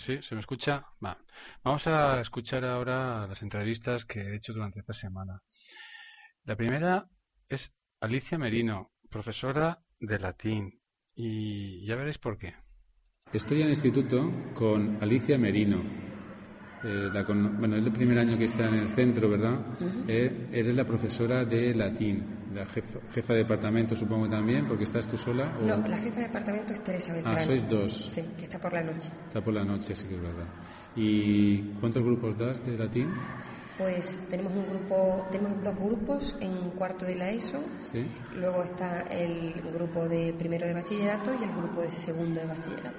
Sí, ¿se me escucha? Va. Vamos a escuchar ahora las entrevistas que he hecho durante esta semana. La primera es Alicia Merino, profesora de latín. Y ya veréis por qué. Estoy en el instituto con Alicia Merino. Bueno, es el primer año que está en el centro, ¿verdad? Eres la profesora de latín, la jefa de departamento, supongo también, porque estás tú sola. ¿O? No, la jefa de departamento es Teresa Beltrán. Ah, sois dos. Sí, que está por la noche. Está por la noche, sí que es verdad. ¿Y cuántos grupos das de latín? Pues tenemos dos grupos en cuarto de la ESO. Sí. Luego está el grupo de primero de bachillerato y el grupo de segundo de bachillerato.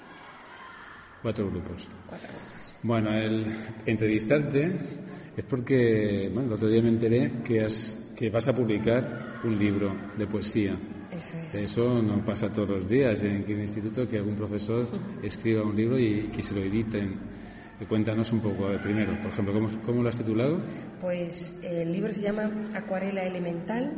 4 grupos. 4 grupos. Bueno, el entrevistarte es porque, bueno, el otro día me enteré que vas a publicar un libro de poesía. Eso es. Eso no pasa todos los días en el instituto, que algún profesor escriba un libro y que se lo editen. Cuéntanos un poco, primero, por ejemplo, ¿cómo lo has titulado? Pues el libro se llama Acuarela Elemental.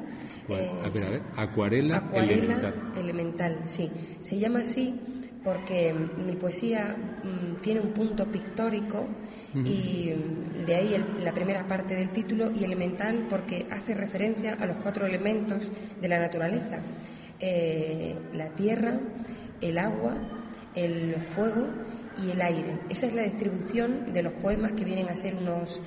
Acuarela Elemental, sí. Se llama así porque mi poesía tiene un punto pictórico y de ahí la primera parte del título, y elemental porque hace referencia a los 4 elementos de la naturaleza: la tierra, el agua, el fuego y el aire. Esa es la distribución de los poemas, que vienen a ser unos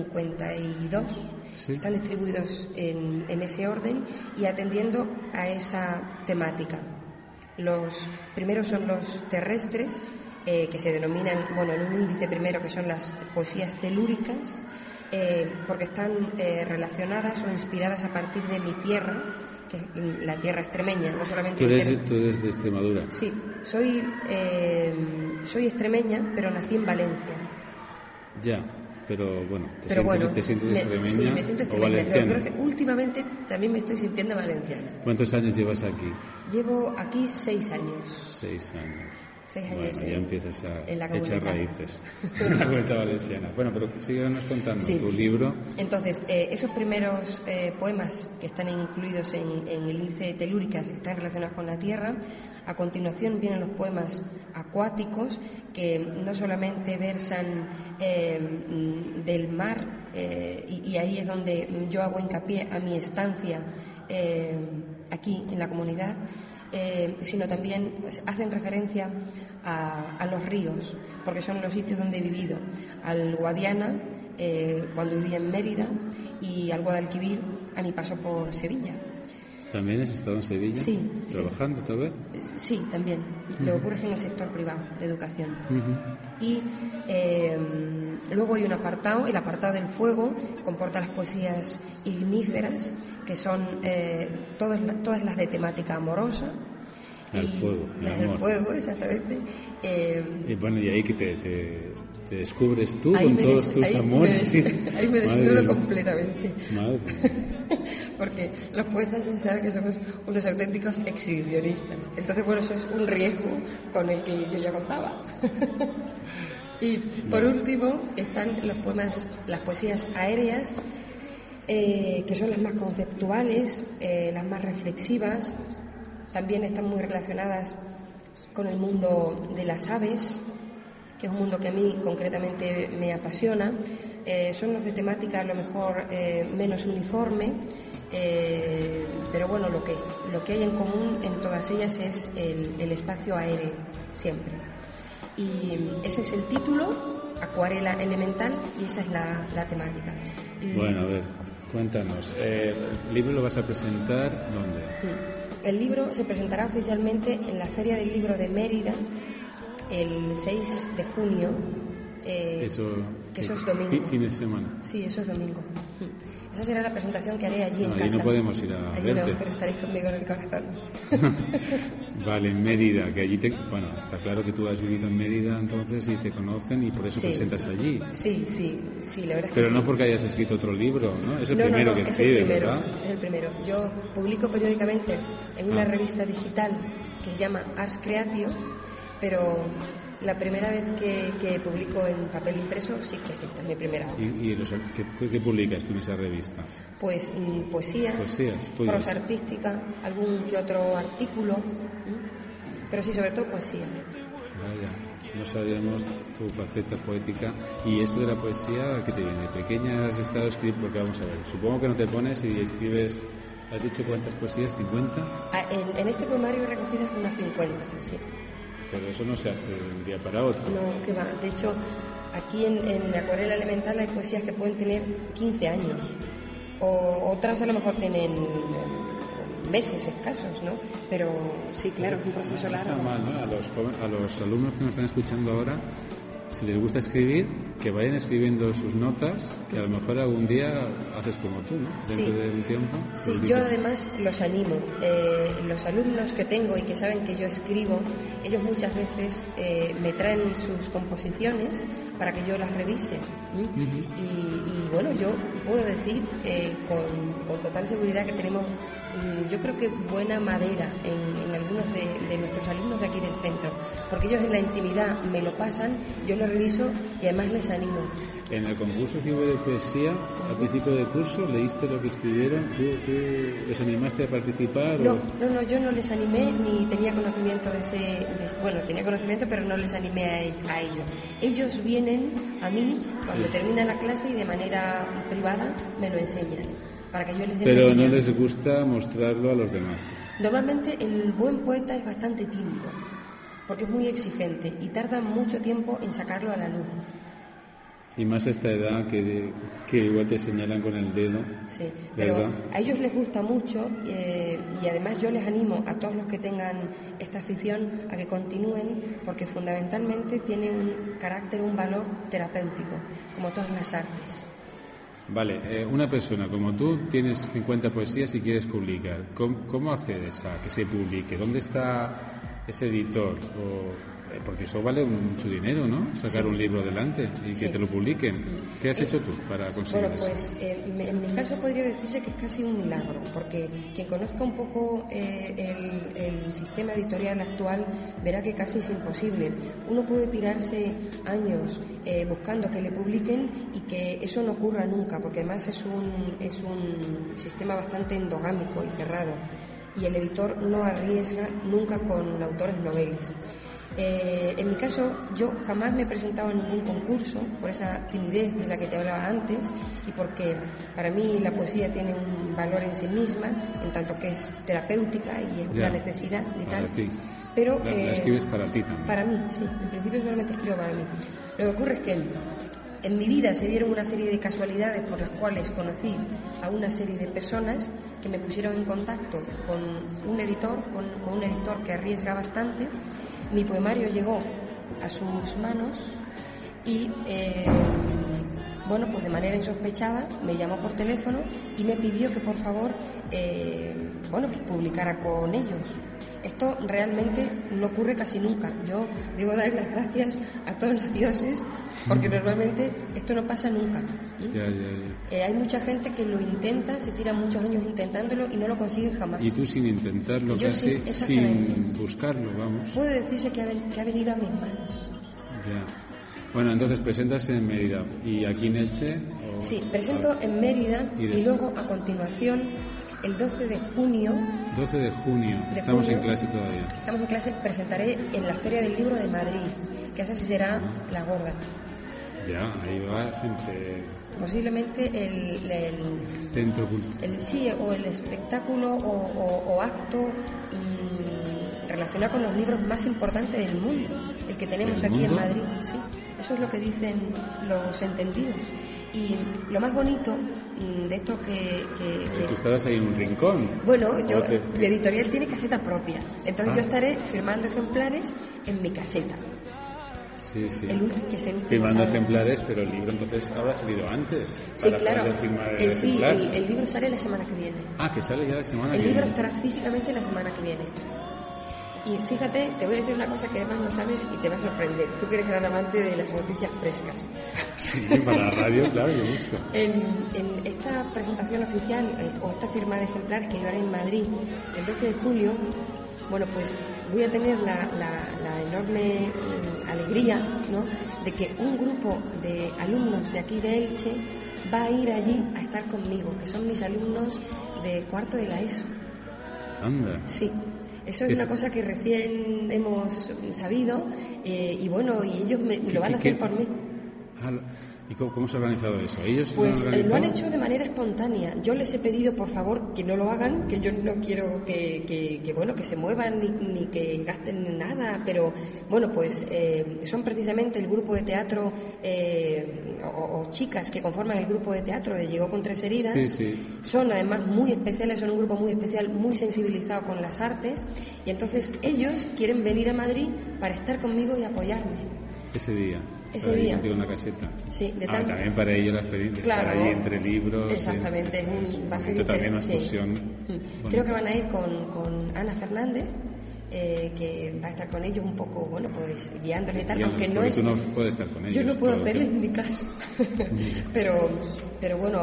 52. Sí. Están distribuidos en ese orden y atendiendo a esa temática. Los primeros son los terrestres, que se denominan, bueno, en un índice primero, que son las poesías telúricas, porque están relacionadas o inspiradas a partir de mi tierra, que es la tierra extremeña, no solamente... ¿Tú eres de Extremadura? Sí, soy extremeña, pero nací en Valencia. Ya, pero bueno, ¿te sientes extremeña? Sí, me siento extremeña. Yo creo que últimamente también me estoy sintiendo valenciana. ¿Cuántos años llevas aquí? Llevo aquí 6 años. 6 años. 6 años. Bueno, ya empiezas a comunidad. echar raíces en la comunidad valenciana. Bueno, pero síguenos contando tu libro. Entonces, esos primeros poemas que están incluidos en el índice de telúricas están relacionados con la tierra. A continuación vienen los poemas acuáticos, que no solamente versan del mar, y ahí es donde yo hago hincapié a mi estancia aquí en la comunidad, sino también hacen referencia a los ríos, porque son los sitios donde he vivido: al Guadiana, cuando vivía en Mérida, y al Guadalquivir a mi paso por Sevilla. ¿También has estado en Sevilla? Sí. ¿Trabajando tal vez? Sí, también. Lo que ocurre es en el sector privado de educación. Y luego hay un apartado, el apartado del fuego, comporta las poesías igníferas, que son todas las de temática amorosa. Al fuego, las del fuego, exactamente. Y bueno, y ahí que te descubres tú con todos tus amores. Ahí me desnudo completamente. Madre. Porque los poetas ya saben que somos unos auténticos exhibicionistas. Entonces, bueno, eso es un riesgo con el que yo ya contaba. Y por último están las poesías aéreas, que son las más conceptuales, las más reflexivas. También están muy relacionadas con el mundo de las aves, que es un mundo que a mí concretamente me apasiona. Son los de temática a lo mejor menos uniforme, pero bueno, lo que hay en común en todas ellas es el espacio aéreo, siempre. Y ese es el título, Acuarela Elemental, y esa es la temática. Bueno, a ver, cuéntanos, ¿el libro lo vas a presentar dónde? El libro se presentará oficialmente en la Feria del Libro de Mérida el 6 de junio. Eso es domingo. ¿Fin de semana? Sí, eso es domingo. Esa será la presentación que haré allí en casa. Allí no podemos ir a allí verte. No, pero estaréis conmigo en el corazón. Vale, en Mérida, que allí bueno, está claro que tú has vivido en Mérida entonces y te conocen y por eso presentas allí. Sí, la verdad es que pero sí. no porque hayas escrito otro libro, ¿no? Es el primero que escribes, ¿verdad? Es el primero. Yo publico periódicamente en una revista digital que se llama Ars Creatio, pero la primera vez que publico en papel impreso sí que es esta, mi primera obra. ¿Y qué publicas tú en esa revista? Pues poesías, prosa artística, algún que otro artículo, pero sí, sobre todo poesía. Vaya. no sabíamos tu faceta poética. Y eso de la poesía, ¿qué te viene? ¿Pequeña has estado escribiendo? Porque vamos a ver, supongo que no te pones y escribes. ¿Has dicho cuántas poesías? ¿50? En este poemario he recogido unas 50, sí. Pero eso no se hace de un día para otro. No, que va. De hecho, aquí en Acuarela Elemental hay poesías que pueden tener 15 años. O otras a lo mejor tienen meses escasos, ¿no? Pero sí, claro, es un proceso largo. Está mal, ¿no? A los alumnos que nos están escuchando ahora, si les gusta escribir, que vayan escribiendo sus notas, que a lo mejor algún día haces como tú, ¿no? Dentro de un tiempo. Sí, yo además los animo. Los alumnos que tengo y que saben que yo escribo, ellos muchas veces me traen sus composiciones para que yo las revise. Y bueno, yo puedo decir con total seguridad que tenemos, yo creo que buena madera en algunos de nuestros alumnos de aquí del centro, porque ellos en la intimidad me lo pasan, yo lo reviso y además les animo. En el concurso que hubo de poesía, al principio del curso, ¿leíste lo que escribieron? ¿Tú les animaste a participar? No, yo no les animé ni tenía conocimiento bueno, tenía conocimiento, pero no les animé a ellos. Ellos vienen a mí cuando termina la clase y de manera privada me lo enseñan, para que yo les dé. Pero no les gusta mostrarlo a los demás. Normalmente el buen poeta es bastante tímido, porque es muy exigente y tarda mucho tiempo en sacarlo a la luz. Y más a esta edad que igual te señalan con el dedo. Sí, ¿verdad? Pero a ellos les gusta mucho y además yo les animo a todos los que tengan esta afición a que continúen, porque fundamentalmente tiene un carácter, un valor terapéutico, como todas las artes. Vale, una persona como tú tienes 50 poesías y quieres publicar. ¿Cómo accedes a que se publique? ¿Dónde está ese editor? Porque eso vale mucho dinero, ¿no? Sacar un libro adelante y que te lo publiquen. ¿Qué has hecho tú para conseguir eso? Bueno, pues en mi caso podría decirse que es casi un milagro, porque quien conozca un poco el sistema editorial actual verá que casi es imposible. Uno puede tirarse años buscando que le publiquen y que eso no ocurra nunca, porque además es un sistema bastante endogámico y cerrado, y el editor no arriesga nunca con autores noveles. En mi caso, yo jamás me he presentado en ningún concurso por esa timidez de la que te hablaba antes y porque para mí la poesía tiene un valor en sí misma, en tanto que es terapéutica y es una necesidad vital. Para ti. Pero la escribes para ti también. Para mí, sí. En principio solamente escribo para mí. Lo que ocurre es que en mi vida se dieron una serie de casualidades por las cuales conocí a una serie de personas que me pusieron en contacto con un editor, con un editor que arriesga bastante. Mi poemario llegó a sus manos y, bueno, pues de manera insospechada me llamó por teléfono y me pidió que por favor, pues publicara con ellos. Esto realmente no ocurre casi nunca. Yo debo dar las gracias a todos los dioses porque normalmente esto no pasa nunca. Hay mucha gente que lo intenta, se tira muchos años intentándolo y no lo consigue jamás. Y tú sin intentarlo, casi sin buscarlo, vamos. Puede decirse que ha venido a mis manos. Ya. Bueno, entonces presentas en Mérida y aquí en Elche. Sí, presento en Mérida y luego a continuación el 12 de junio. 12 de junio. Estamos en clase todavía. Estamos en clase. Presentaré en la Feria del Libro de Madrid, que esa sí será la gorda. Ya, ahí va gente. Posiblemente el centro cultural. O el espectáculo o acto relacionado con los libros más importantes del mundo, el que tenemos aquí en Madrid. Sí, eso es lo que dicen los entendidos. Y lo más bonito de esto que tú estarás ahí en un rincón. Bueno, mi editorial tiene caseta propia, entonces yo estaré firmando ejemplares en mi caseta. Sí. Firmando ejemplares, pero el libro entonces habrá salido antes. Sí, claro. El libro sale la semana que viene. Que sale ya la semana que viene. El libro estará físicamente la semana que viene. Y fíjate, te voy a decir una cosa que además no sabes y te va a sorprender. Tú que eres gran amante de las noticias frescas. Sí, para la radio, claro, yo busco. En esta presentación oficial o esta firma de ejemplares que yo haré en Madrid el 12 de julio, bueno, pues voy a tener la enorme alegría, ¿no?, de que un grupo de alumnos de aquí de Elche va a ir allí a estar conmigo, que son mis alumnos de cuarto de la ESO. Anda. Sí. Eso es una cosa que recién hemos sabido y bueno, y ellos lo van a hacer por mí. ¿Y cómo se ha organizado eso? ¿Ellos pues lo han hecho de manera espontánea. Yo les he pedido, por favor, que no lo hagan, que yo no quiero que se muevan ni que gasten nada, pero bueno, pues son precisamente el grupo de teatro o chicas que conforman el grupo de teatro de Llegó con 3 heridas. Sí. Son además muy especiales, son un grupo muy especial, muy sensibilizado con las artes, y entonces ellos quieren venir a Madrid para estar conmigo y apoyarme. Ese día. Ese día. En una caseta. Sí, también para ellos la experiencia, claro, estar ahí entre libros. Exactamente, va a ser también una exposición. Creo que van a ir con Ana Fernández, que va a estar con ellos un poco, bueno, pues guiándoles y tal, aunque no es... Tú no puedes estar con ellos. Yo no puedo hacerles en mi caso, pero bueno,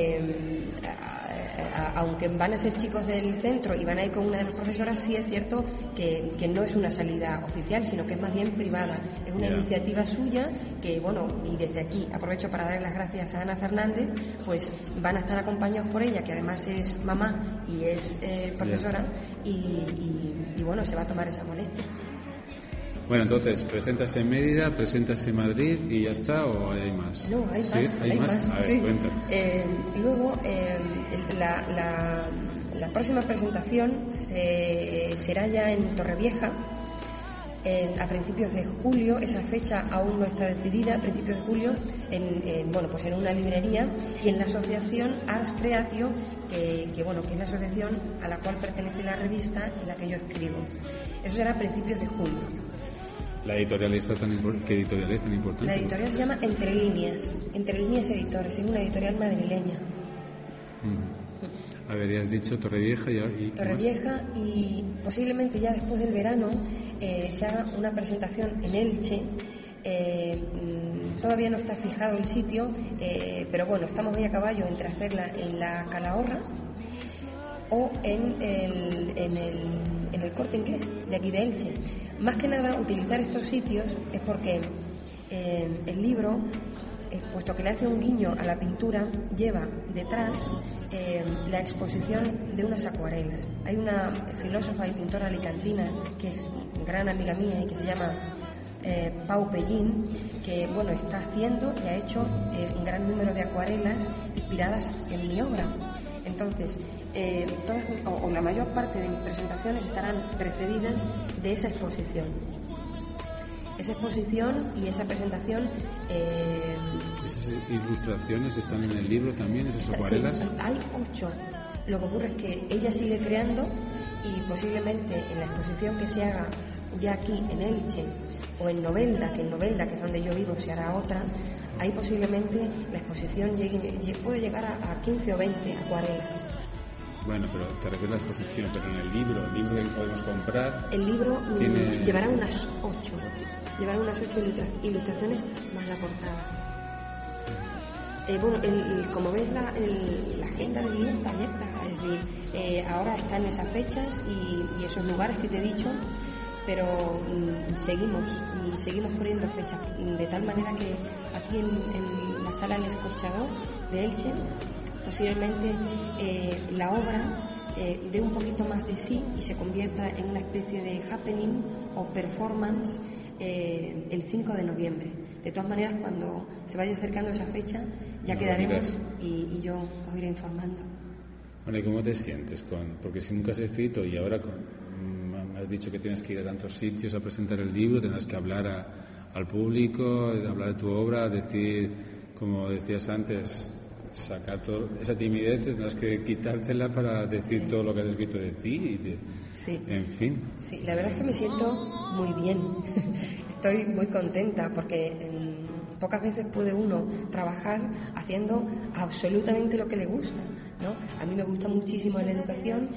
aunque van a ser chicos del centro y van a ir con una de las profesoras, sí es cierto que no es una salida oficial, sino que es más bien privada. Es una iniciativa suya que, bueno, y desde aquí aprovecho para dar las gracias a Ana Fernández, pues van a estar acompañados por ella, que además es mamá y es profesora, y bueno, se va a tomar esa molestia. Bueno, entonces, ¿presentas en Mérida, presentas en Madrid y ya está, o hay más? No, hay más. ¿Sí? ¿Hay más? A ver, sí. Cuéntanos. Luego, la próxima presentación será ya en Torrevieja, a principios de julio. Esa fecha aún no está decidida. A principios de julio, en una librería y en la asociación Ars Creatio, que es la asociación a la cual pertenece la revista en la que yo escribo. Eso será a principios de julio. ¿La editorial ¿Qué editorial es tan importante? La editorial se llama Entre Líneas Editores, es una editorial madrileña. Habrías dicho Torrevieja y Torrevieja, y posiblemente ya después del verano se haga una presentación en Elche. Todavía no está fijado el sitio, pero bueno, estamos ahí a caballo entre hacerla en la Calahorra o en el Corte Inglés de aquí de Elche. Más que nada, utilizar estos sitios es porque el libro, puesto que le hace un guiño a la pintura, lleva detrás la exposición de unas acuarelas. Hay una filósofa y pintora alicantina que es gran amiga mía y que se llama Pau Pellín, que bueno, está haciendo y ha hecho un gran número de acuarelas inspiradas en mi obra. Entonces, todas o la mayor parte de mis presentaciones estarán precedidas de esa exposición. Esa exposición y esa presentación... ¿Esas ilustraciones están en el libro también, esas acuarelas? Sí, hay 8. Lo que ocurre es que ella sigue creando y posiblemente en la exposición que se haga ya aquí en Elche o en Novelda, que es donde yo vivo, se hará otra. Ahí posiblemente la exposición puede llegar a 15 o 20 acuarelas. Bueno, pero te refieres a la exposición, pero en el libro que podemos comprar... El libro llevará unas 8. Llevará unas 8 ilustraciones más la portada. Como ves, la agenda del libro está abierta. Es decir, ahora están esas fechas y esos lugares que te he dicho, pero seguimos poniendo fechas, de tal manera que aquí en la sala El Escorchador de Elche posiblemente la obra dé un poquito más de sí y se convierta en una especie de happening o performance el 5 de noviembre. De todas maneras, cuando se vaya acercando esa fecha ya quedaremos y yo os iré informando. Bueno, ¿y cómo te sientes porque si nunca has escrito y ahora me has dicho que tienes que ir a tantos sitios a presentar el libro, tendrás que hablar al público, hablar de tu obra, decir, como decías antes, sacar toda esa timidez, tendrás que quitártela para decir todo lo que has escrito de ti en fin. Sí, la verdad es que me siento muy bien. Estoy muy contenta porque pocas veces puede uno trabajar haciendo absolutamente lo que le gusta, ¿no? A mí me gusta muchísimo la educación,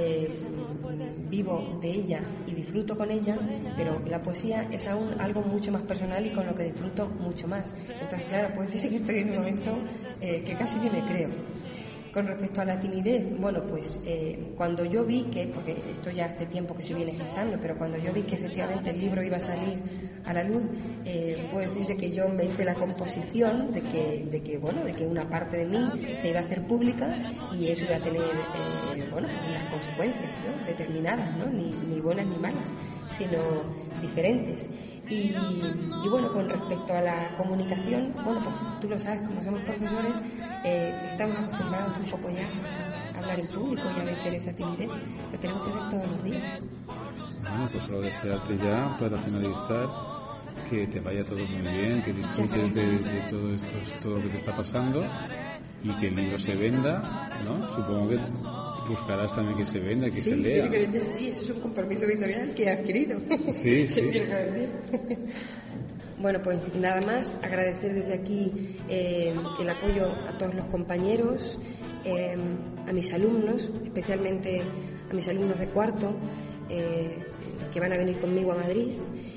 vivo de ella y disfruto con ella, pero la poesía es aún algo mucho más personal y con lo que disfruto mucho más. Entonces, claro, puede decirse que estoy en un momento que casi ni me creo. Con respecto a la timidez, bueno, pues cuando yo vi que, porque esto ya hace tiempo que se viene gestando, pero cuando yo vi que efectivamente el libro iba a salir a la luz, puedo decirse que yo me hice la composición de que una parte de mí se iba a hacer pública y eso iba a tener, unas consecuencias, ¿no? Determinadas, ¿no? Ni buenas ni malas, sino diferentes. Y bueno, con respecto a la comunicación, bueno, pues tú lo sabes, como somos profesores, estamos acostumbrados un poco ya a hablar en público y a vencer esa timidez. Lo tenemos que hacer todos los días. Bueno, pues solo desearte ya, para finalizar, que te vaya todo muy bien, que disfrutes de todo esto, todo lo que te está pasando y que el libro se venda, ¿no? Supongo que buscarás también que se venda, que se lea. Tiene que vender, sí, eso es un compromiso editorial que he adquirido. Sí, sí. Tiene que vender. Bueno, pues nada más, agradecer desde aquí el apoyo a todos los compañeros, a mis alumnos, especialmente a mis alumnos de cuarto, que van a venir conmigo a Madrid.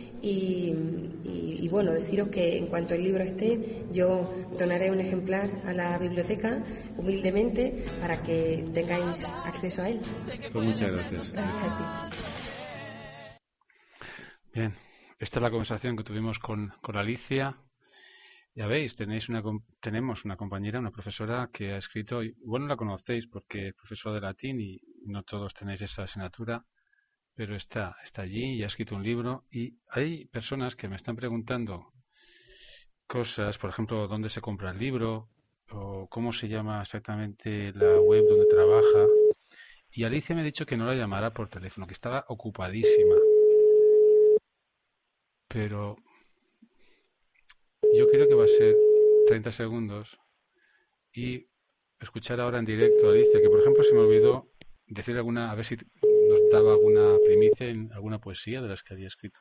Y bueno, deciros que en cuanto el libro esté, yo donaré un ejemplar a la biblioteca, humildemente, para que tengáis acceso a él. Pues muchas gracias. Gracias a ti. Bien, esta es la conversación que tuvimos con Alicia. Ya veis, tenemos una compañera, una profesora que ha escrito, y bueno, la conocéis porque es profesora de latín y no todos tenéis esa asignatura, pero está allí y ha escrito un libro. Y hay personas que me están preguntando cosas, por ejemplo, dónde se compra el libro o cómo se llama exactamente la web donde trabaja. Y Alicia me ha dicho que no la llamara por teléfono, que estaba ocupadísima. Pero yo creo que va a ser 30 segundos y escuchar ahora en directo a Alicia, que por ejemplo se me olvidó decir a ver si nos daba alguna primicia en alguna poesía de las que había escrito.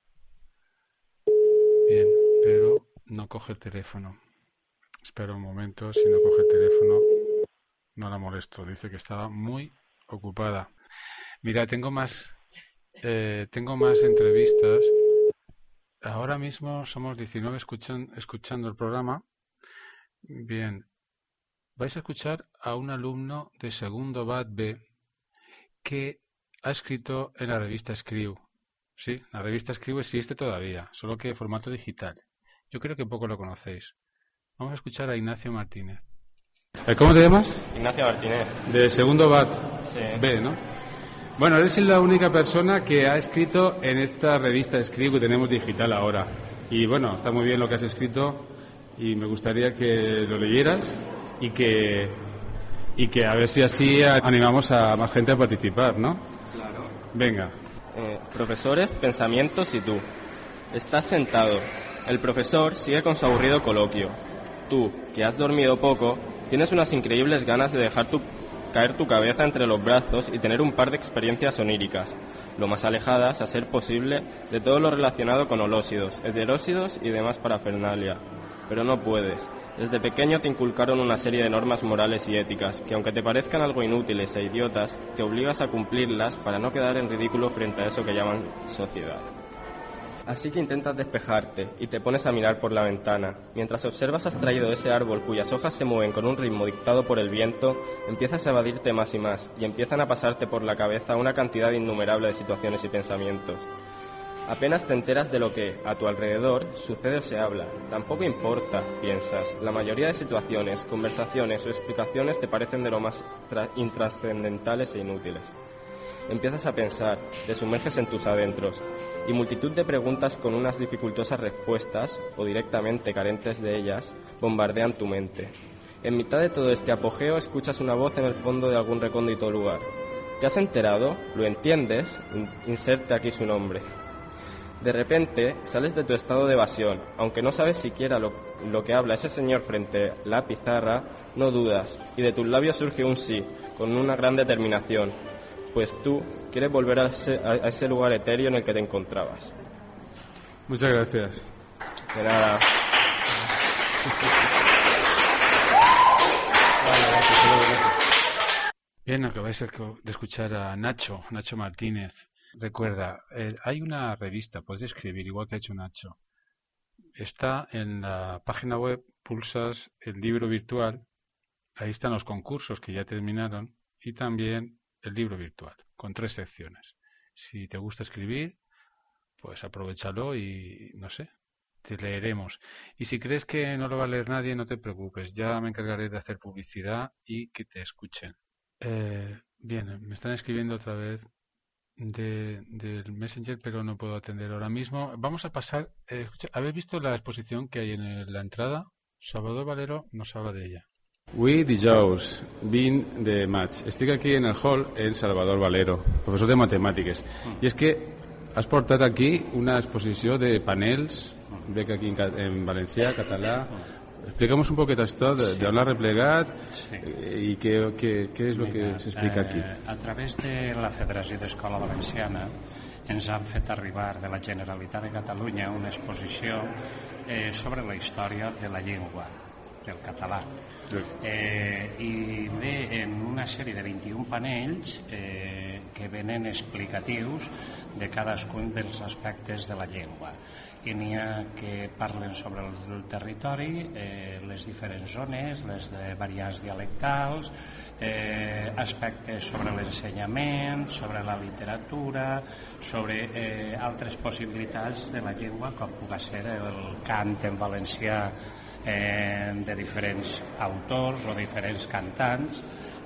Bien, pero no coge el teléfono. Espera un momento, si no coge el teléfono no la molesto. Dice que estaba muy ocupada. Mira, tengo más entrevistas. Ahora mismo somos 19 escuchando el programa. Bien, vais a escuchar a un alumno de segundo BAT B que ha escrito en la revista Escriu. Sí, la revista Escriu existe todavía, solo que en formato digital. Yo creo que poco lo conocéis. Vamos a escuchar a Ignacio Martínez. ¿Cómo te llamas? Ignacio Martínez. De segundo BAT Sí. B, ¿no? Bueno, eres la única persona que ha escrito en esta revista Escriu que tenemos digital ahora. Y bueno, está muy bien lo que has escrito y me gustaría que lo leyeras y que a ver si así animamos a más gente a participar, ¿no? Claro. Venga. Profesores, pensamientos y tú. Estás sentado. El profesor sigue con su aburrido coloquio. Tú, que has dormido poco, tienes unas increíbles ganas de dejar caer tu cabeza entre los brazos y tener un par de experiencias oníricas, lo más alejadas a ser posible de todo lo relacionado con holósidos, heterósidos y demás parafernalia. Pero no puedes. Desde pequeño te inculcaron una serie de normas morales y éticas que, aunque te parezcan algo inútiles e idiotas, te obligas a cumplirlas para no quedar en ridículo frente a eso que llaman sociedad. Así que intentas despejarte y te pones a mirar por la ventana. Mientras observas abstraído ese árbol cuyas hojas se mueven con un ritmo dictado por el viento, empiezas a evadirte más y más y empiezan a pasarte por la cabeza una cantidad innumerable de situaciones y pensamientos. Apenas te enteras de lo que, a tu alrededor, sucede o se habla. Tampoco importa, piensas. La mayoría de situaciones, conversaciones o explicaciones te parecen de lo más intrascendentales e inútiles. Empiezas a pensar, te sumerges en tus adentros, y multitud de preguntas con unas dificultosas respuestas, o directamente carentes de ellas, bombardean tu mente. En mitad de todo este apogeo escuchas una voz en el fondo de algún recóndito lugar. ¿Te has enterado? ¿Lo entiendes? Inserte aquí su nombre. De repente sales de tu estado de evasión, aunque no sabes siquiera lo que habla ese señor frente a la pizarra, no dudas, y de tus labios surge un sí, con una gran determinación, pues tú quieres volver a ese lugar etéreo en el que te encontrabas. Muchas gracias. De nada. Bien, acabáis de escuchar a Nacho Martínez. Recuerda, hay una revista, puedes escribir igual que ha hecho Nacho. Está en la página web, pulsas el libro virtual Ahí están los concursos que ya terminaron y también el libro virtual, con 3 secciones. Si te gusta escribir, pues aprovéchalo y no sé, te leeremos. Y si crees que no lo va a leer nadie, no te preocupes, ya me encargaré de hacer publicidad y que te escuchen. Bien, me están escribiendo otra vez del Messenger, pero no puedo atender ahora mismo. Vamos a pasar. ¿Habéis visto la exposición que hay en la entrada? Salvador Valero nos habla de ella. Avui, dijous 20 de maig, estic aquí en el hall en Salvador Valero, professor de matemàtiques. I és que has portat aquí una exposició de panels, veig aquí en valencià, català. Explica'm un poquet esto, d'on l'ha replegat i què és el que s'explica aquí. A través de la Federació d'Escola Valenciana ens han fet arribar de la Generalitat de Catalunya una exposició sobre la història de la llengua, del català. I ve en una sèrie de 21 panells que venen explicatius de cadascun dels aspectes de la llengua. I n'hi ha que parlen sobre el territori, les diferents zones, les variants dialectals, aspectes sobre l'ensenyament, sobre la literatura, sobre altres possibilitats de la llengua, com pugui ser el cant en valencià de diferents autors o diferents cantants.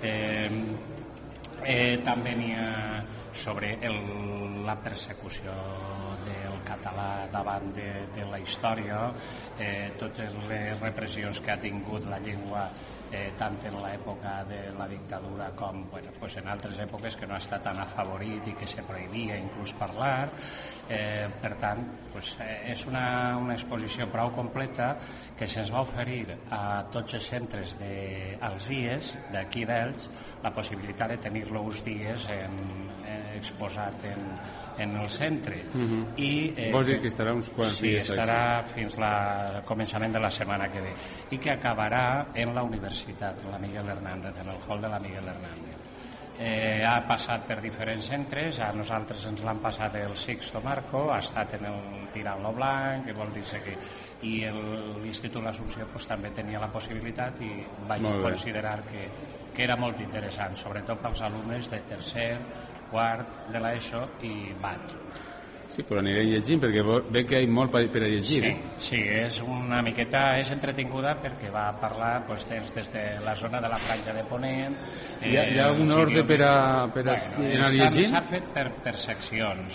També n'hi ha sobre la persecució del català davant de la història, totes les repressions que ha tingut la llengua tant en l'època de la dictadura com en altres èpoques que no ha estat tan afavorit i que se prohibia inclús parlar. Per tant, és una exposició prou completa que se'ns va oferir a tots els centres als IES d'aquí d'Elx la possibilitat de tenir-lo uns dies exposat en el centre. Vols dir que estarà uns quants dies? Sí, estarà fins al començament de la setmana que ve i que acabarà en la universitat, la Miguel Hernández, en el hall de la Miguel Hernández. Ha passat per diferents centres, a nosaltres ens l'han passat el Sixto Marco, ha estat en el Tirant-lo Blanc, que vol dir que i l'Institut l'Assumpció també tenia la possibilitat i vaig considerar que era molt interessant, sobretot pels alumnes de tercer, quart de l'ESO i BAT. Sí, però aniré llegint perquè veig que hi ha molt per a llegir. Sí, és una miqueta, és entretinguda perquè va parlar des de la zona de la Franja de Ponent. Hi ha algun ordre per a anar llegint? S'ha fet per seccions.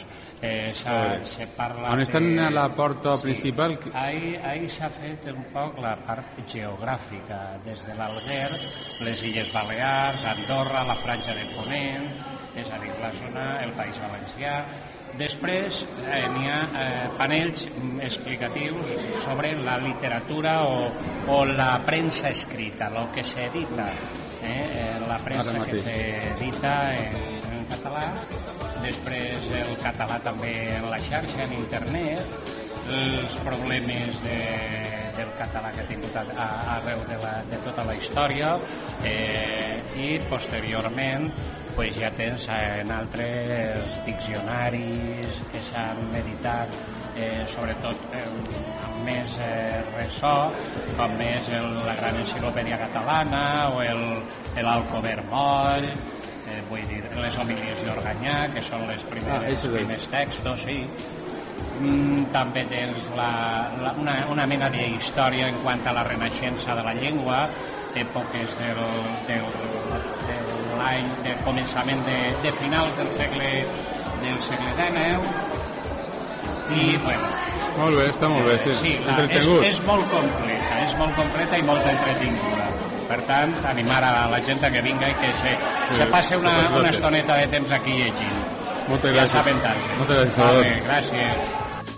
On estan a la porta principal? Ahir s'ha fet un poc la part geogràfica, des de l'Alguer, les Illes Balears, Andorra, la Franja de Ponent, és a dir, la zona, el País Valencià. Després n'hi ha panells explicatius sobre la literatura o la premsa escrita, el que s'edita, la premsa que s'edita en català. Després el català també en la xarxa, en internet, els problemes del català que ha tingut arreu de tota la història, i posteriorment ja tens en altres diccionaris que s'han editat, sobretot amb més ressò, com és la Gran Enciclopèdia Catalana o l'Alcover Moll, vull dir, les homilies d'Organyà, que són els primers textos, sí. També tens una mena d'història en quant a la renaixença de la llengua, èpoques de l'any de començament de finals del segle XIX, i molt bé, està molt bé, sí, entretingut. És molt completa i molt entretinguda. Per tant, animar a la gent que vinga i que se passe una estoneta de temps aquí llegint. Moltes gràcies. Moltes gràcies, Salvador. Gracias.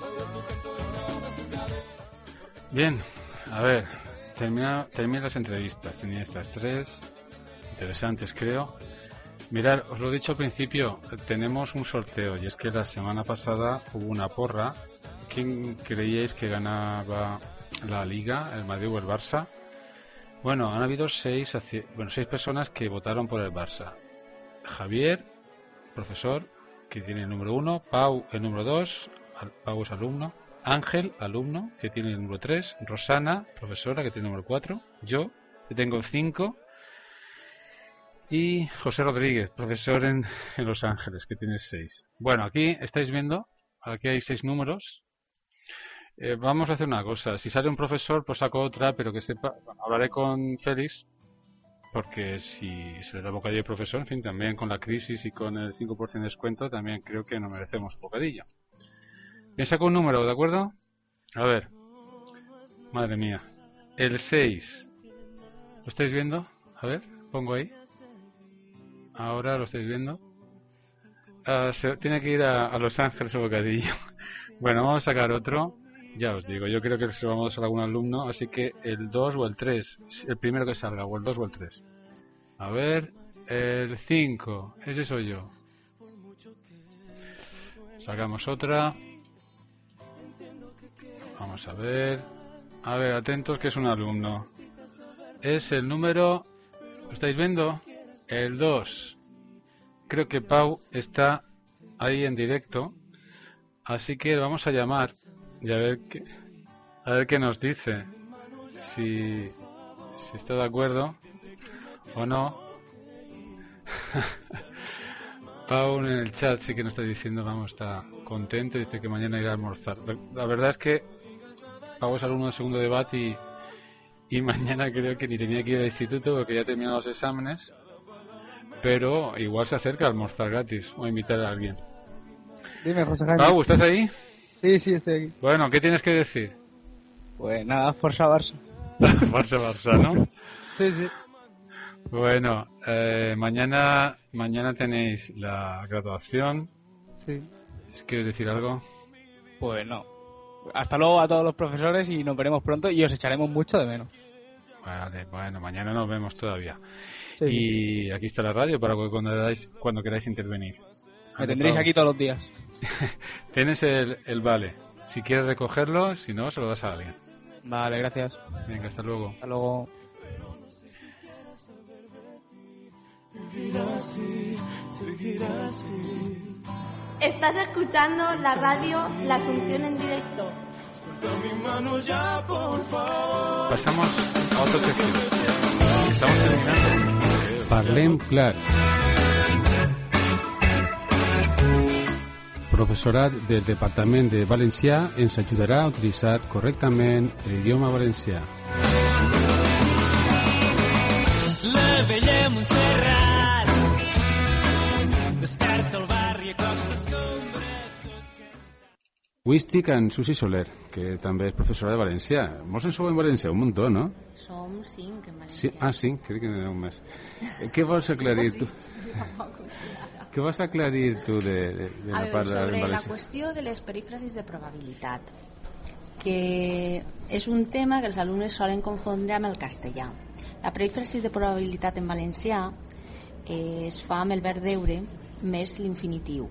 Bien, a ver, termina las entrevistas. Tenía estas 3 interesantes, creo. Mirad, os lo he dicho al principio, tenemos un sorteo, y es que la semana pasada hubo una porra. ¿Quién creíais que ganaba la Liga, el Madrid o el Barça? Bueno, han habido 6 personas que votaron por el Barça. Javier, profesor, que tiene el número 1, Pau el número 2, Pau es alumno, Ángel, alumno, que tiene el número 3, Rosana, profesora, que tiene el número 4, yo, que tengo el 5, Y José Rodríguez, profesor en Los Ángeles, que tiene 6. Bueno, aquí estáis viendo, aquí hay 6 números. Vamos a hacer una cosa, si sale un profesor pues saco otra, pero que sepa, bueno, hablaré con Félix, porque si se le da bocadillo al profesor, en fin, también con la crisis y con el 5% de descuento, también creo que no merecemos bocadillo. Bien, saco un número, ¿de acuerdo? A ver, madre mía, el 6, ¿lo estáis viendo? A ver, pongo ahí. Ahora lo estáis viendo. Tiene que ir a Los Ángeles el bocadillo. Bueno, vamos a sacar otro. Ya os digo, yo creo que se lo vamos a dar a algún alumno, así que el 2 o el 3, el primero que salga, o el 2 o el 3. A ver, el 5, ese soy yo. Sacamos otra. Vamos a ver, atentos que es un alumno. Es el número, ¿lo estáis viendo? El 2. Creo que Pau está ahí en directo, así que vamos a llamar y a ver qué nos dice, si está de acuerdo o no. Pau en el chat sí que nos está diciendo, vamos, está contento, dice que mañana irá a almorzar. La verdad es que Pau es alumno de segundo de BAT y mañana creo que ni tenía que ir al instituto porque ya terminó los exámenes, pero igual se acerca a almorzar gratis o a invitar a alguien. Dime, José Jaime. Pau, ¿estás ahí? Sí, estoy aquí. Bueno, ¿qué tienes que decir? Pues nada, Forza Barça. Barça, ¿no? Sí. Bueno, mañana tenéis la graduación. Sí. ¿Quieres decir algo? Pues no. Hasta luego a todos los profesores y nos veremos pronto y os echaremos mucho de menos. Vale, bueno, mañana nos vemos todavía. Sí. Y aquí está la radio para cuando queráis intervenir. Me tendréis aquí todos los días. Tienes el vale. Si quieres recogerlo, si no, se lo das a alguien. Vale, gracias. Venga, hasta luego. Hasta luego. Estás escuchando la radio La Asunción en directo. Pasamos a otra sección. Estamos terminando. Parlem clar. Professorat del Departament de Valencià ens ajudarà a utilitzar correctament l'idioma valencià. La vella Montserrat desperta el barri a cops d'escombra. Avui estic amb Susi Soler, que també és professora de valencià. Molts en sou en valencià, un muntó, no? Som 5 en valencià. Sí, 5, crec que n'hi ha un més. Què vols aclarir tu? Què vas aclarir tu de la part de sobre valencià? la qüestió de les perífrasis de probabilitat, que és un tema que els alumnes solen confondre amb el castellà. La perífrasi de probabilitat en valencià es fa amb el verb deure més l'infinitiu.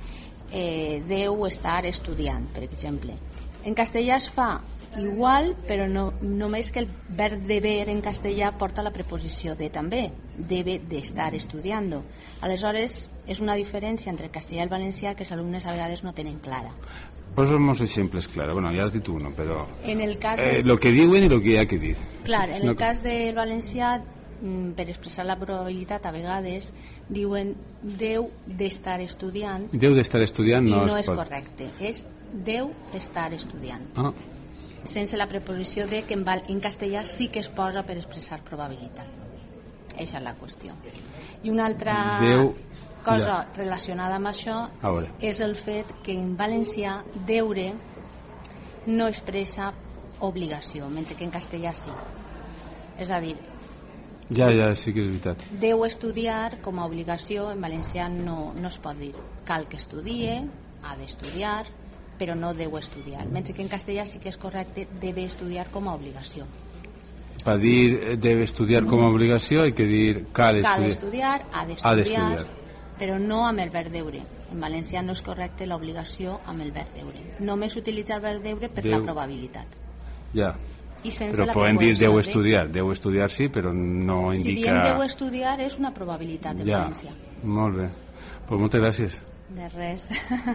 Deu estar estudiant, per exemple. En castellà es fa igual, però no, només que el verb deber en castellà porta la preposició de també, debe de estar estudiando. Aleshores, és una diferència entre el castellà i el valencià que els alumnes a vegades no tenen clara. Posa'm uns exemples, Clara. Bueno, ja has dit uno, però... En el cas lo que diuen i lo que hi ha que dir. Clar, en el cas del valencià, per expressar la probabilitat, a vegades diuen deu d'estar estudiant. Deu d'estar estudiant i no, no es és pot. correcte. És deu estar estudiant. Ah, Sense la preposició de, que en castellà sí que es posa per expressar probabilitat. Eixa és la qüestió. I una altra cosa relacionada amb això és el fet que en valencià deure no expressa obligació, mentre que en castellà sí. És a dir, ja, sí que és veritat. deu estudiar com a obligació en valencià no es pot dir. Cal que estudie, ha d'estudiar, però no deu estudiar. Mentre que en castellà sí que és correcte, debe estudiar com a obligació. Per dir debe estudiar com a obligació hay que dir cal estudiar, ha d'estudiar, però no amb el verb deure. En valencià no és correcte l'obligació amb el verb deure. Només utilitza el verb deure per la probabilitat. Ja. I sense Però la poden dir preposició deu de... estudiar. Deu estudiar sí, però no indica... Si diem deu estudiar és una probabilitat en valencià. Molt bé. Pues moltes gràcies. De res.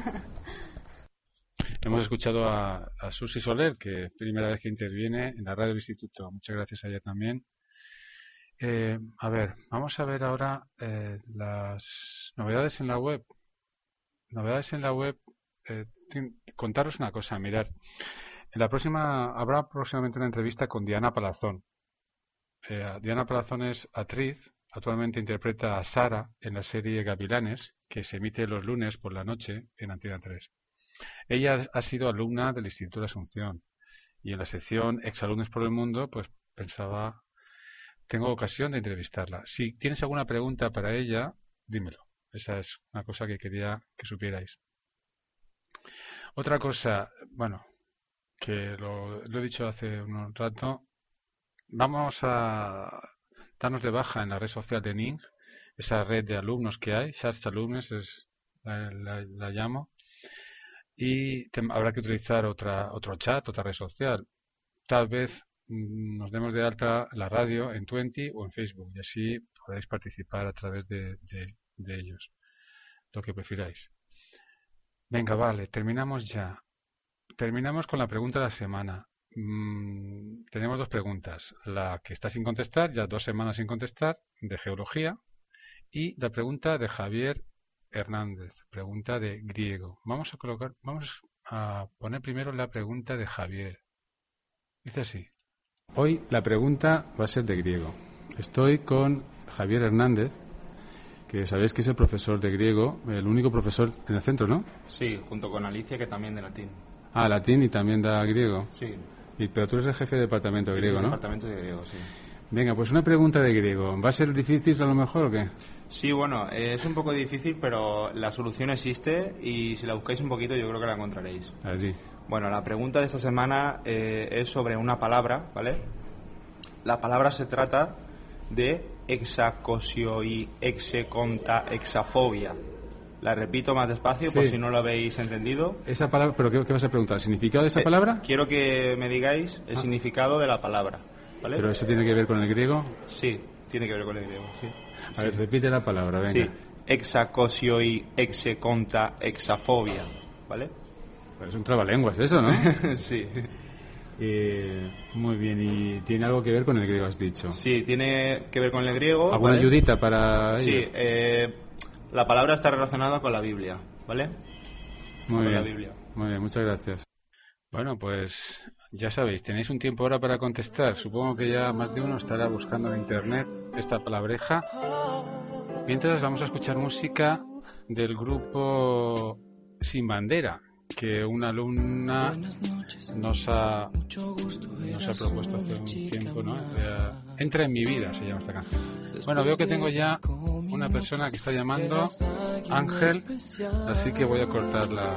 Hemos escuchado a Susi Soler, que es primera vez que interviene en la radio del instituto. Muchas gracias a ella también. A ver, vamos a ver ahora las novedades en la web. Novedades en la web. Contaros una cosa, mirad. Habrá próximamente una entrevista con Diana Palazón. Diana Palazón es actriz, actualmente interpreta a Sara en la serie Gavilanes, que se emite los lunes por la noche en Antena 3. Ella ha sido alumna del Instituto de Asunción y en la sección Exalumnos por el Mundo, pues pensaba, tengo ocasión de entrevistarla. Si tienes alguna pregunta para ella, dímelo. Esa es una cosa que quería que supierais. Otra cosa, bueno, que lo he dicho hace un rato, vamos a darnos de baja en la red social de Ning, esa red de alumnos que hay, Charts Alumnes la llamo, y habrá que utilizar otro chat, otra red social. Tal vez nos demos de alta la radio en Twenty o en Facebook y así podéis participar a través de ellos, lo que prefiráis. Venga, vale, terminamos ya. Terminamos con la pregunta de la semana. Tenemos dos preguntas. La que está sin contestar, ya 2 semanas sin contestar, de geología, y la pregunta de Javier Hernández, pregunta de griego. Vamos a poner primero la pregunta de Javier. Dice así. Hoy la pregunta va a ser de griego. Estoy con Javier Hernández, que sabéis que es el profesor de griego, el único profesor en el centro, ¿no? Sí, junto con Alicia, que también de latín. Ah, latín y también da griego. Sí. Pero tú eres el jefe de departamento de griego, ¿no? Departamento de griego, sí. Venga, pues una pregunta de griego. ¿Va a ser difícil a lo mejor o qué? Sí, bueno, es un poco difícil, pero la solución existe y si la buscáis un poquito yo creo que la encontraréis. Así. Bueno, la pregunta de esta semana es sobre una palabra, ¿vale? La palabra se trata de hexacosio y hexeconta hexafobia. La repito más despacio por si no lo habéis entendido. Esa palabra, ¿pero qué vas a preguntar? ¿El significado de esa palabra? Quiero que me digáis el significado de la palabra, ¿vale? ¿Pero eso tiene que ver con el griego? Sí, tiene que ver con el griego, sí. A ver, repite la palabra, venga. Sí, hexacosio y hexeconta hexafobia, ¿vale? Pero es un trabalenguas eso, ¿no? Sí. Muy bien, y tiene algo que ver con el griego, has dicho. Sí, tiene que ver con el griego. ¿Alguna ayudita para Sí, ello? la palabra está relacionada con la Biblia, ¿vale? Muy bien. La Biblia. Muy bien, muchas gracias. Bueno, pues ya sabéis, tenéis un tiempo ahora para contestar. Supongo que ya más de uno estará buscando en internet esta palabreja. Mientras vamos a escuchar música del grupo Sin Bandera, que una alumna nos ha propuesto hace un tiempo, ¿no? Entra en mi vida, se llama esta canción. Bueno, veo que tengo ya una persona que está llamando, Ángel, así que voy a cortar la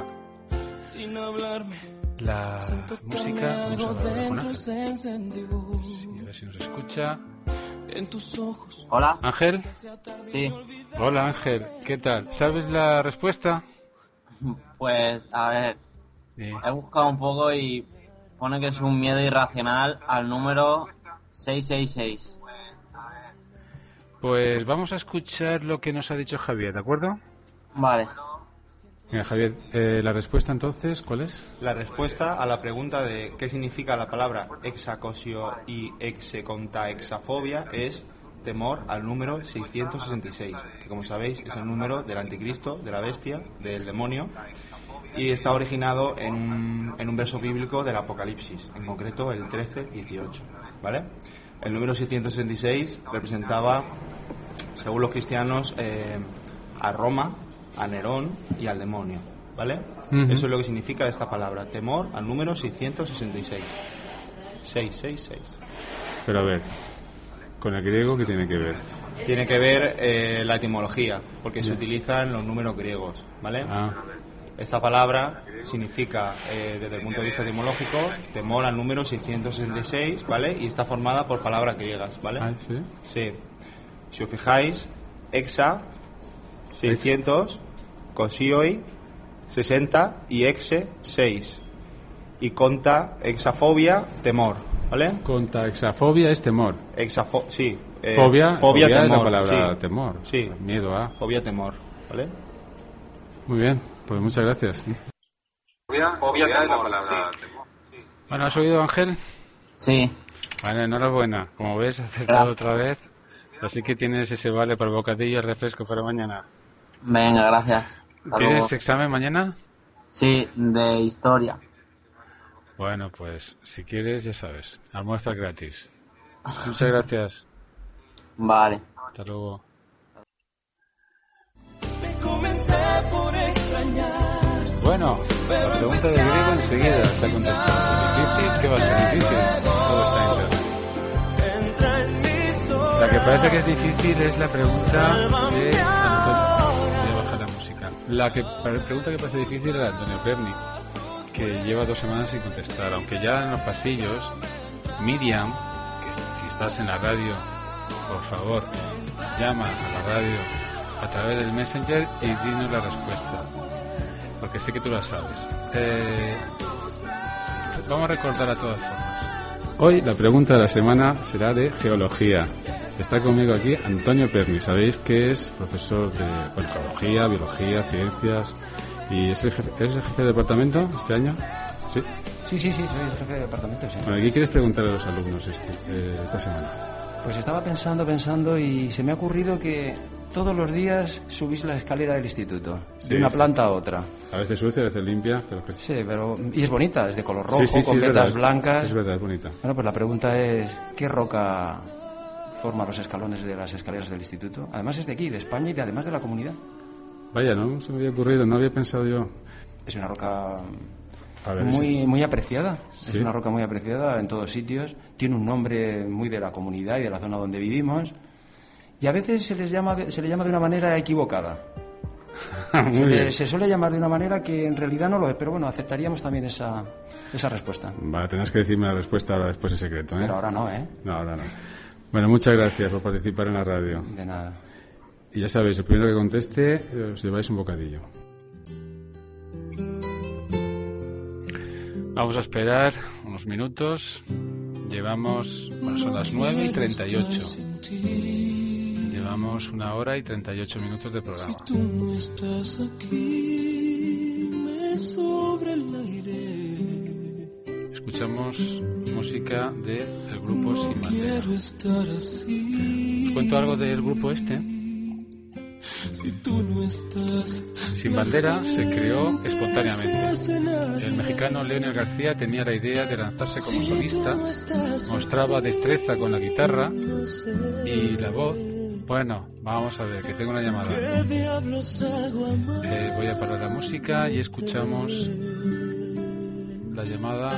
música. Vamos a hablar con Ángel. Sí, a ver si nos escucha. Hola. Ángel. Sí. Hola Ángel, ¿qué tal? ¿Sabes la respuesta? Pues, a ver, he buscado un poco y pone que es un miedo irracional al número 666. Pues vamos a escuchar lo que nos ha dicho Javier, ¿de acuerdo? Vale. Mira, Javier, la respuesta entonces, ¿cuál es? La respuesta a la pregunta de qué significa la palabra hexacosio y hexeconta hexafobia es temor al número 666, que como sabéis es el número del anticristo, de la bestia, del demonio, y está originado en un verso bíblico del Apocalipsis, en concreto el 13:18, ¿vale? El número 666 representaba, según los cristianos, a Roma, a Nerón y al demonio, ¿vale? Eso es lo que significa esta palabra, temor al número 666. 666. Pero a ver, ¿con el griego qué tiene que ver? Tiene que ver la etimología, porque se utilizan los números griegos, ¿vale? Esta palabra significa, desde el punto de vista etimológico, temor al número 666, ¿vale? Y está formada por palabras griegas, ¿vale? ¿Sí? Sí. Si os fijáis, hexa, 600, cosioi, 60 y exe, 6. Y conta, hexafobia, temor, ¿vale? Conta hexafobia es temor. Sí. Fobia temor. Es la palabra sí. temor. Sí. Miedo a. Fobia, temor, ¿vale? Muy bien, pues muchas gracias. Fobia, es la palabra temor. Bueno, ¿has oído, Ángel? Sí. Vale, enhorabuena. Como ves, has acertado otra vez. Así que tienes ese vale para el bocadillo y el refresco para mañana. Venga, gracias. Hasta ¿Tienes luego. examen mañana? Sí, de historia. Bueno, pues si quieres, ya sabes, almuerza gratis. Muchas gracias. Vale. Hasta luego. Bueno, la pregunta de griego enseguida está contestada. ¿Difícil? ¿Qué va a ser difícil? Todo está en claro. La que parece que es difícil es la pregunta de Antonio. Voy a bajar la música. La pregunta que parece difícil es la de Antonio Perni, que lleva 2 semanas sin contestar. Aunque ya en los pasillos, Miriam, que si estás en la radio, por favor, llama a la radio a través del Messenger y dinos la respuesta, porque sé que tú la sabes. Vamos a recordar a todas formas. Hoy la pregunta de la semana será de geología. Está conmigo aquí Antonio Perni. Sabéis que es profesor de geología, biología, ciencias. ¿Y es el jefe de departamento este año? ¿Sí? Sí, soy el jefe de departamento, sí. Bueno, ¿qué quieres preguntar a los alumnos esta semana? Pues estaba pensando y se me ha ocurrido que todos los días subís la escalera del instituto, de una planta a otra. A veces sucia, a veces limpia. Sí, y es bonita, es de color rojo, con vetas vetas blancas. Es verdad, es bonita. Bueno, pues la pregunta es, ¿qué roca forma los escalones de las escaleras del instituto? Además es de aquí, de España y además de la comunidad. Vaya, no se me había ocurrido, no había pensado yo. Es una roca muy apreciada. ¿Sí? Es una roca muy apreciada en todos sitios. Tiene un nombre muy de la comunidad y de la zona donde vivimos. Y a veces se le llama de una manera equivocada. Se suele llamar de una manera que en realidad no lo es, pero bueno, aceptaríamos también esa respuesta. Vale, tendrás que decirme la respuesta ahora después en secreto, ¿eh? Pero ahora no, ¿eh? No, ahora no. Bueno, muchas gracias por participar en la radio. De nada. Y ya sabéis, el primero que conteste os lleváis un bocadillo. Vamos a esperar unos minutos. Son las 9:38. Llevamos 1 hora y 38 minutos de programa. Si tú no estás aquí, me sobra el aire. Escuchamos música del grupo Sin Bandera. ¿Os cuento algo del grupo este? Si tú no estás, Sin Bandera se creó espontáneamente. El mexicano Leonel García tenía la idea de lanzarse como solista, mostraba destreza con la guitarra y la voz. Bueno, vamos a ver, que tengo una llamada. Voy a parar la música y escuchamos la llamada.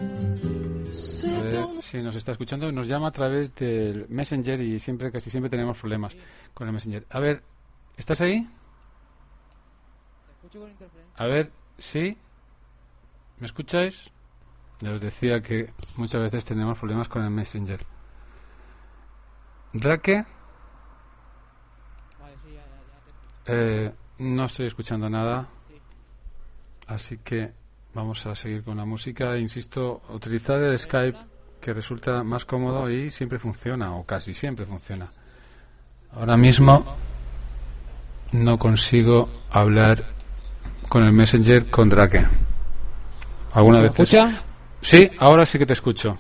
A ver si nos está escuchando. Nos llama a través del Messenger y casi siempre tenemos problemas con el Messenger. A ver, ¿estás ahí? A ver, ¿sí? ¿Me escucháis? Les decía que muchas veces tenemos problemas con el Messenger. ¿Raque? No estoy escuchando nada. Así que vamos a seguir con la música. Insisto, utilizar el Skype, que resulta más cómodo y siempre funciona, o casi siempre funciona. Ahora mismo no consigo hablar con el Messenger con Drake. ¿Alguna vez? ¿Me escucha? Sí, ahora sí que te escucho.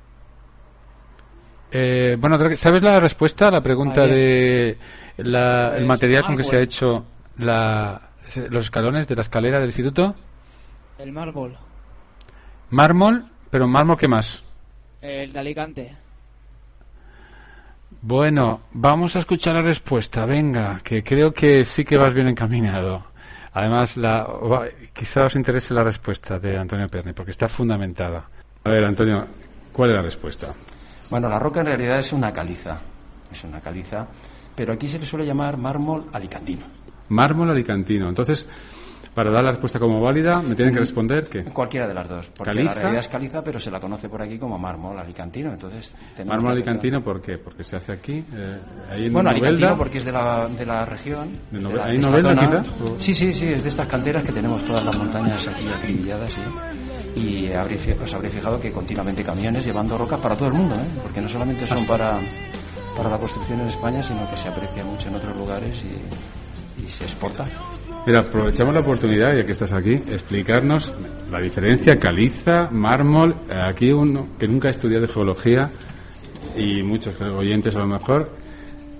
Bueno, Drake, ¿sabes la respuesta a la pregunta de el material con que se ha hecho los escalones de la escalera del instituto? El mármol. ¿Mármol? ¿Pero mármol qué más? El de Alicante. Bueno, vamos a escuchar la respuesta. Venga, que creo que sí que vas bien encaminado. Además, quizá os interese la respuesta de Antonio Perni, porque está fundamentada. A ver, Antonio, ¿cuál es la respuesta? Bueno, la roca en realidad es una caliza. Es una caliza, pero aquí se le suele llamar mármol alicantino. Mármol alicantino. Entonces, para dar la respuesta como válida, me tienen que responder que cualquiera de las dos, porque ¿caliza? La realidad es caliza, pero se la conoce por aquí como mármol alicantino. Entonces, mármol alicantino, ¿por qué? Porque se hace aquí. Ahí en bueno, Novelda, alicantino porque es de la región. ¿Hay Novelda, quizás? Sí, es de estas canteras que tenemos todas las montañas aquí acribilladas, sí. Y os habréis fijado que continuamente camiones llevando rocas para todo el mundo, ¿eh? Porque no solamente son para la construcción en España, sino que se aprecia mucho en otros lugares y se exporta. Mira, aprovechamos la oportunidad, ya que estás aquí, explicarnos la diferencia caliza, mármol. Aquí uno que nunca ha estudiado geología, y muchos oyentes a lo mejor,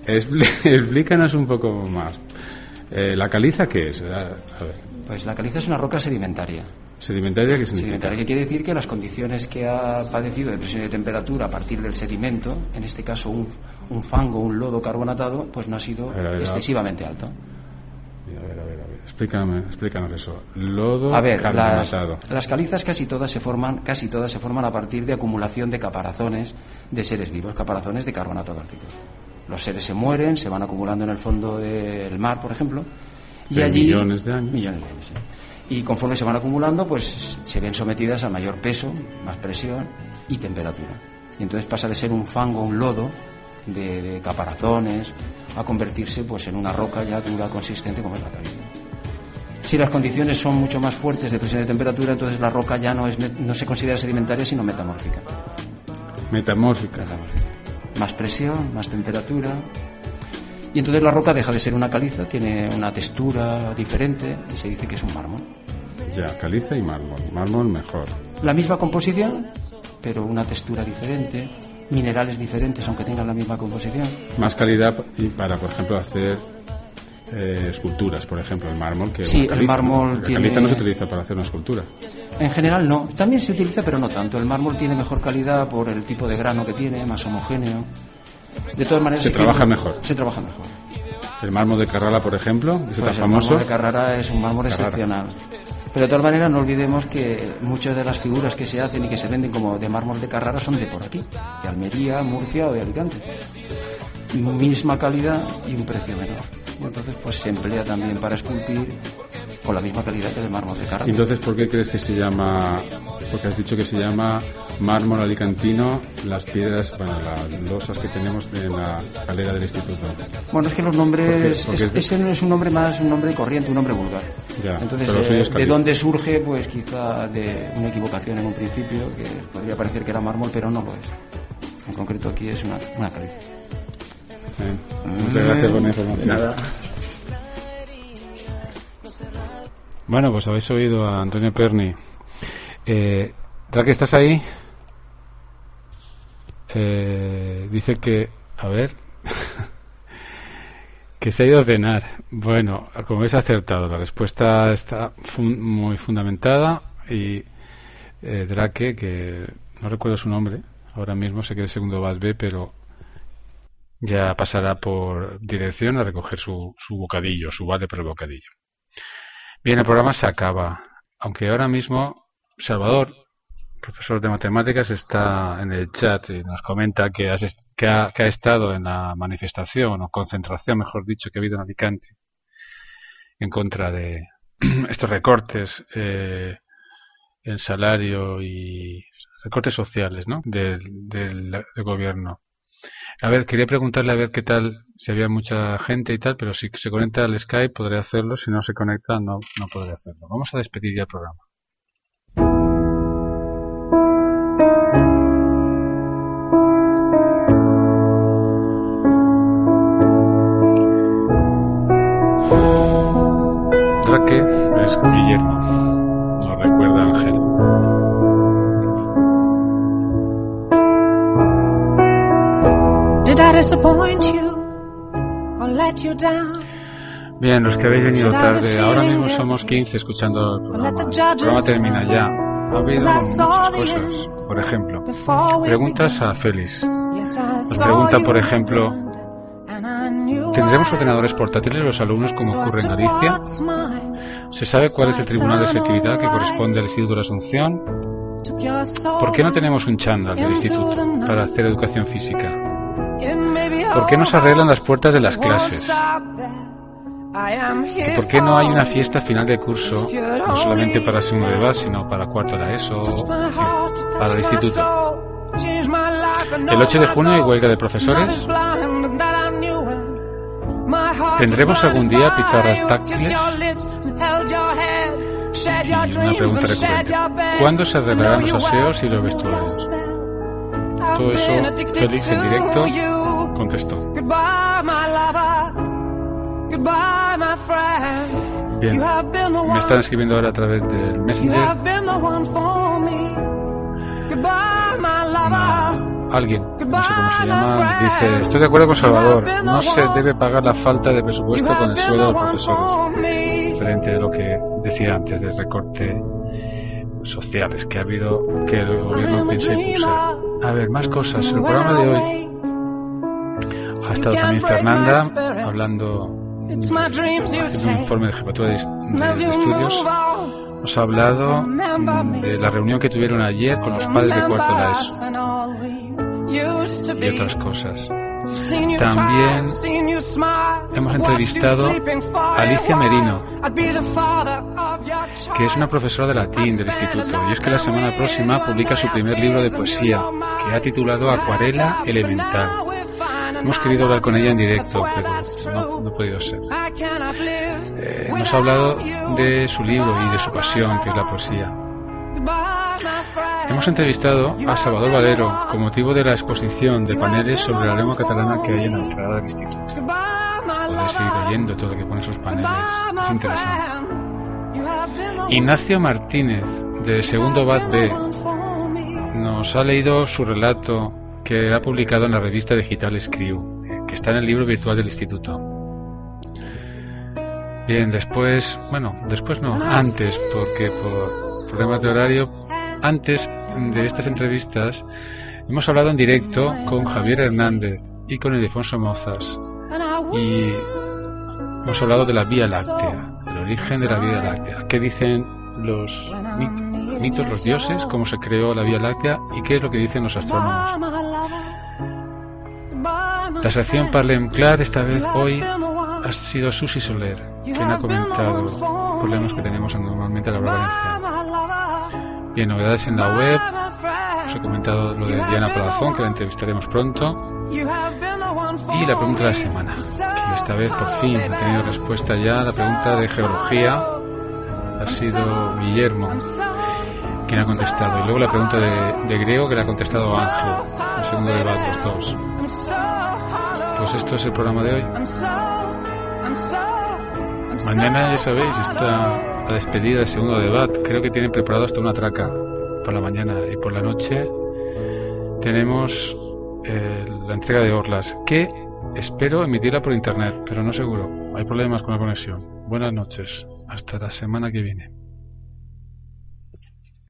Explícanos un poco más. ¿La caliza qué es? A ver. Pues la caliza es una roca sedimentaria. ¿Sedimentaria qué significa? Sedimentaria, que quiere decir que las condiciones que ha padecido de presión y de temperatura a partir del sedimento, en este caso un fango, un lodo carbonatado, pues no ha sido excesivamente alto. A ver. Explícanos eso. Lodo carbonatado. Las calizas casi todas se forman a partir de acumulación de caparazones de seres vivos, caparazones de carbonato cálcico. Los seres se mueren, se van acumulando en el fondo del mar, por ejemplo, y allí millones de años, sí. Y conforme se van acumulando, pues se ven sometidas a mayor peso, más presión y temperatura. Y entonces pasa de ser un fango, un lodo de caparazones, a convertirse pues en una roca ya dura, consistente, como es la caliza. Si las condiciones son mucho más fuertes de presión y de temperatura, entonces la roca ya no se considera sedimentaria, sino metamórfica. Metamórfica. Más presión, más temperatura. Y entonces la roca deja de ser una caliza, tiene una textura diferente y se dice que es un mármol. Ya, caliza y mármol. Mármol mejor. La misma composición, pero una textura diferente, minerales diferentes aunque tengan la misma composición. Más calidad y para, por ejemplo, hacer esculturas, por ejemplo, el mármol que sí, caliza, el mármol la caliza no se utiliza para hacer una escultura. En general no, también se utiliza pero no tanto. El mármol tiene mejor calidad por el tipo de grano que tiene, más homogéneo. De todas maneras se trabaja mejor. El mármol de Carrara, por ejemplo, ese tan famoso. El mármol de Carrara es un mármol excepcional. Pero de todas maneras no olvidemos que muchas de las figuras que se hacen y que se venden como de mármol de Carrara son de por aquí, de Almería, Murcia o de Alicante. Misma calidad y un precio menor. Y entonces pues se emplea también para esculpir con la misma calidad que el mármol de Carrara. Entonces, ¿por qué crees que se llama? Porque has dicho que se llama mármol alicantino las piedras, bueno, las losas que tenemos de la calera del instituto. Bueno, es que los nombres, ese no es un nombre más, un nombre corriente, un nombre vulgar. Ya, entonces, ¿de dónde surge? Pues quizá de una equivocación en un principio, que podría parecer que era mármol, pero no lo es. En concreto aquí es una caliza. Muchas gracias por la información. Nada. Bueno, pues habéis oído a Antonio Perni. Raque, ¿estás ahí? Dice que, a ver, que se ha ido a cenar. Bueno, como habéis acertado, la respuesta está muy fundamentada y Drake, que no recuerdo su nombre, ahora mismo sé que es segundo Bas B, pero ya pasará por dirección a recoger su bocadillo, su vale por el bocadillo. Bien, el programa se acaba, aunque ahora mismo Salvador, profesor de matemáticas, está en el chat y nos comenta que ha estado en la manifestación o concentración, mejor dicho, que ha habido en Alicante en contra de estos recortes en salario y recortes sociales, ¿no? del gobierno. A ver, quería preguntarle a ver qué tal, si había mucha gente y tal, pero si se conecta al Skype podré hacerlo, si no se conecta no podré hacerlo. Vamos a despedir ya el programa. Drake es Guillermo, nos recuerda Ángel. Bien, los que habéis venido tarde, ahora mismo somos 15 escuchando el programa. El programa termina ya. Ha habido muchas cosas. Por ejemplo, preguntas a Félix. Nos pregunta, por ejemplo, ¿tendremos ordenadores portátiles los alumnos como ocurre en Galicia? ¿Se sabe cuál es el tribunal de selectividad que corresponde al Instituto de la Asunción? ¿Por qué no tenemos un chándal del instituto para hacer educación física? ¿Por qué no se arreglan las puertas de las clases? ¿Por qué no hay una fiesta final de curso, no solamente para segundo de base, sino para cuarto de la ESO, para el instituto? El 8 de junio hay huelga de profesores. ¿Tendremos algún día pizarras táctiles? Y una pregunta recurrente: ¿cuándo se arreglarán los aseos y los vestuarios? Todo eso Félix en directo contestó. Bien, me están escribiendo ahora a través del Messenger. alguien, no sé cómo se llama, dice: estoy de acuerdo con Salvador, no se debe pagar la falta de presupuesto con el sueldo de los profesores, diferente de lo que decía antes del recorte sociales que ha habido, que el gobierno piensa impulsar. A ver, más cosas. El programa de hoy ha estado también Fernanda hablando, haciendo un informe de jefatura de estudios. Nos ha hablado de la reunión que tuvieron ayer con los padres de cuarto de la ESO y otras cosas. También hemos entrevistado a Alicia Merino, que es una profesora de latín del instituto, y es que la semana próxima publica su primer libro de poesía, que ha titulado Acuarela Elemental. Hemos querido hablar con ella en directo, pero no ha podido ser. Nos ha hablado de su libro y de su pasión, que es la poesía. Hemos entrevistado a Salvador Valero con motivo de la exposición de paneles sobre la lengua catalana que hay en la entrada del instituto. Podéis seguir leyendo todo lo que pone esos paneles, es interesante. Ignacio Martínez, de segundo BAT B, nos ha leído su relato que ha publicado en la revista digital Escriu, que está en el libro virtual del instituto. Bien, antes, porque por problemas de horario, antes de estas entrevistas hemos hablado en directo con Javier Hernández y con Ildefonso Mozas, y hemos hablado de la Vía Láctea, el origen de la Vía Láctea, qué dicen los mitos, los dioses, cómo se creó la Vía Láctea y qué es lo que dicen los astrónomos. La sección Parlem Clar, esta vez hoy, ha sido Susi Soler, quien ha comentado problemas que tenemos normalmente a la hora valenciana. Bien, novedades en la web. Os he comentado lo de Diana Palazón, que la entrevistaremos pronto. Y la pregunta de la semana, que esta vez por fin ha tenido respuesta ya. La pregunta de geología ha sido Guillermo quien ha contestado. Y luego la pregunta de griego, que la ha contestado Ángel, el segundo debate, los dos. Pues esto es el programa de hoy. Mañana, ya sabéis, está la despedida del segundo debate. Creo que tienen preparado hasta una traca para la mañana, y por la noche tenemos la entrega de Orlas, que espero emitirla por internet, pero no seguro. Hay problemas con la conexión. Buenas noches, hasta la semana que viene.